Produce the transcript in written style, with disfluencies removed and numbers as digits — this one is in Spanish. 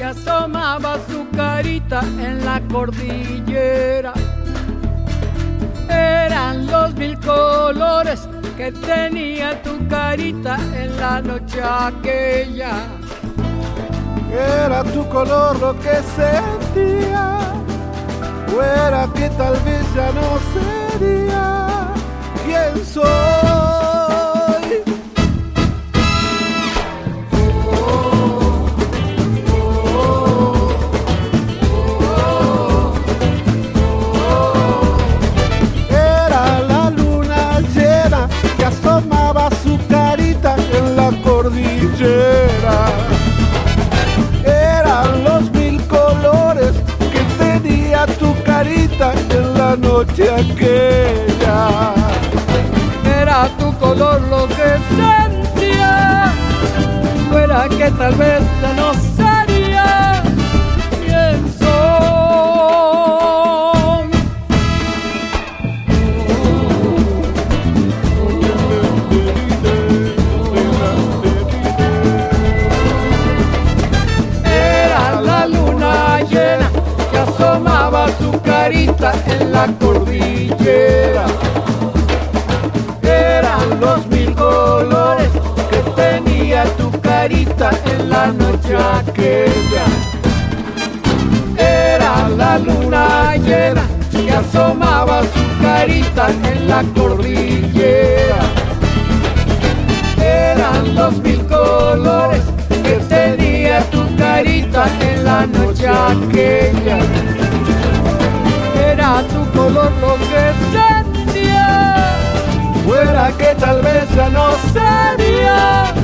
asomaba su carita en la cordillera. Eran los mil colores que tenía tu carita en la noche aquella. Era tu color lo que sentía, o era que tal vez ya no sería quien soy. Era la luna llena que asomaba su carita en la cordillera. Eran los mil colores que tenía tu carita en la noche aquella. Era tu color lo que sentía, fuera que tal vez ya no sería quien soy. Era la luna llena que asomaba su carita en la cordillera. Eran los mil colores que tenía tu carita en la noche aquella. Era la luna llena que asomaba su carita en la cordillera. Eran los mil colores que tenía tu carita en la noche aquella. Era tu color lo que sentía, fuera que tal vez ya no sería